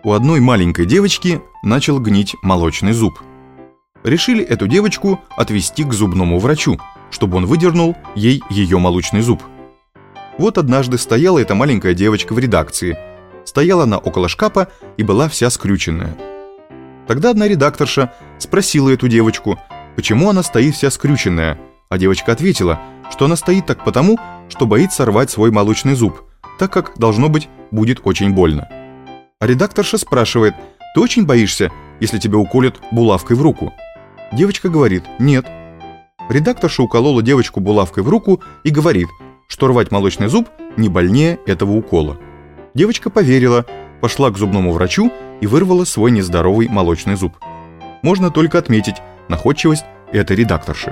У одной маленькой девочки начал гнить молочный зуб. Решили эту девочку отвезти к зубному врачу, чтобы он выдернул ей ее молочный зуб. Вот однажды стояла эта маленькая девочка в редакции. Стояла она около шкафа и была вся скрюченная. Тогда одна редакторша спросила эту девочку, почему она стоит вся скрюченная, а девочка ответила, что она стоит так потому, что боится рвать свой молочный зуб, так как, должно быть, будет очень больно. А редакторша спрашивает: «Ты очень боишься, если тебя уколют булавкой в руку?» Девочка говорит: «Нет». Редакторша уколола девочку булавкой в руку и говорит, что рвать молочный зуб не больнее этого укола. Девочка поверила, пошла к зубному врачу и вырвала свой нездоровый молочный зуб. Можно только отметить находчивость этой редакторши.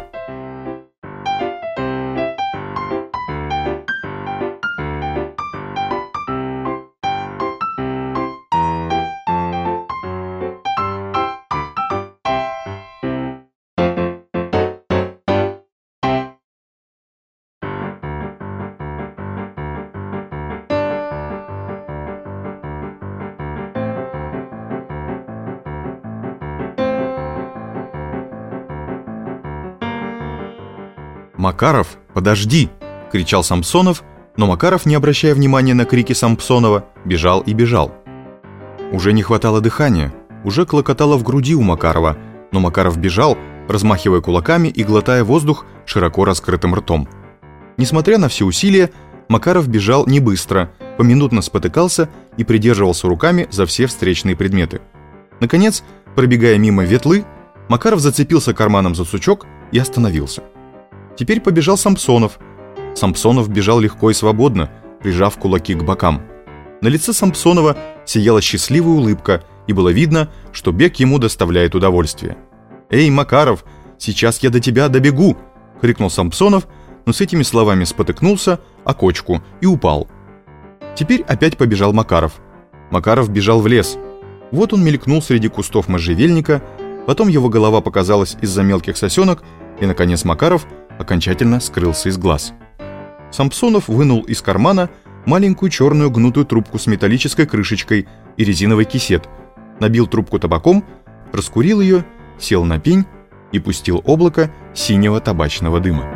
«Макаров, подожди!» – кричал Самсонов, но Макаров, не обращая внимания на крики Самсонова, бежал и бежал. Уже не хватало дыхания, уже клокотало в груди у Макарова, но Макаров бежал, размахивая кулаками и глотая воздух широко раскрытым ртом. Несмотря на все усилия, Макаров бежал не быстро, поминутно спотыкался и придерживался руками за все встречные предметы. Наконец, пробегая мимо ветлы, Макаров зацепился карманом за сучок и остановился. Теперь побежал Самсонов. Самсонов бежал легко и свободно, прижав кулаки к бокам. На лице Самсонова сияла счастливая улыбка, и было видно, что бег ему доставляет удовольствие. «Эй, Макаров, сейчас я до тебя добегу!» — крикнул Самсонов, но с этими словами спотыкнулся о кочку и упал. Теперь опять побежал Макаров. Макаров бежал в лес. Вот он мелькнул среди кустов можжевельника, потом его голова показалась из-за мелких сосенок, и, наконец, Макаров окончательно скрылся из глаз. Самсонов вынул из кармана маленькую черную гнутую трубку с металлической крышечкой и резиновый кисет, набил трубку табаком, раскурил ее, сел на пень и пустил облако синего табачного дыма.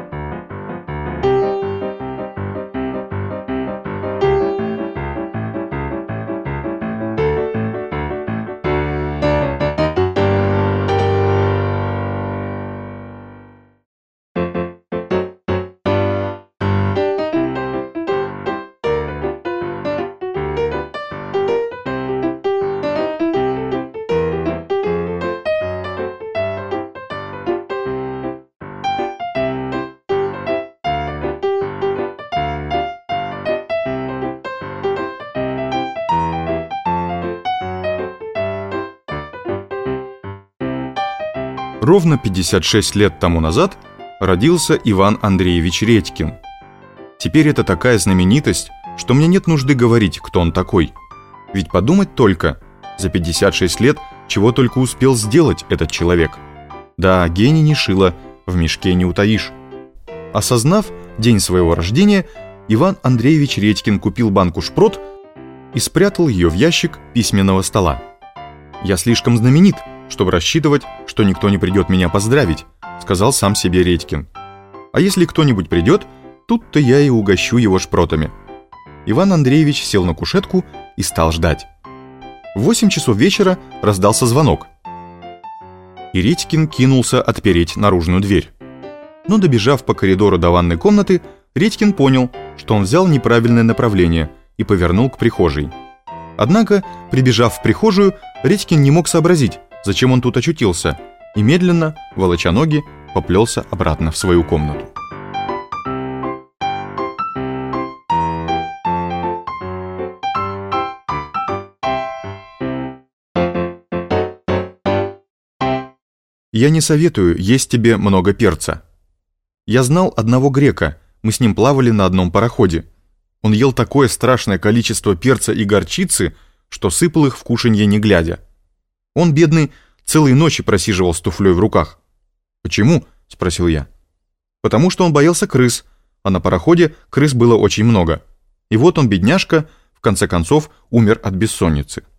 Ровно 56 лет тому назад родился Иван Андреевич Редькин. Теперь это такая знаменитость, что мне нет нужды говорить, кто он такой. Ведь подумать только, за 56 лет чего только успел сделать этот человек. Да, гений не шило, в мешке не утаишь. Осознав день своего рождения, Иван Андреевич Редькин купил банку шпрот и спрятал ее в ящик письменного стола. «Я слишком знаменит, чтобы рассчитывать, что никто не придет меня поздравить», — сказал сам себе Редькин. «А если кто-нибудь придет, тут-то я и угощу его шпротами». Иван Андреевич сел на кушетку и стал ждать. В 8 часов вечера раздался звонок, и Редькин кинулся отпереть наружную дверь. Но, добежав по коридору до ванной комнаты, Редькин понял, что он взял неправильное направление и повернул к прихожей. Однако, прибежав в прихожую, Редькин не мог сообразить, зачем он тут очутился, и медленно, волоча ноги, поплелся обратно в свою комнату. Я не советую есть тебе много перца. Я знал одного грека, мы с ним плавали на одном пароходе. Он ел такое страшное количество перца и горчицы, что сыпал их в кушанье не глядя. Он, бедный, целые ночи просиживал с туфлей в руках. «Почему?» – спросил я. «Потому что он боялся крыс, а на пароходе крыс было очень много. И вот он, бедняжка, в конце концов умер от бессонницы».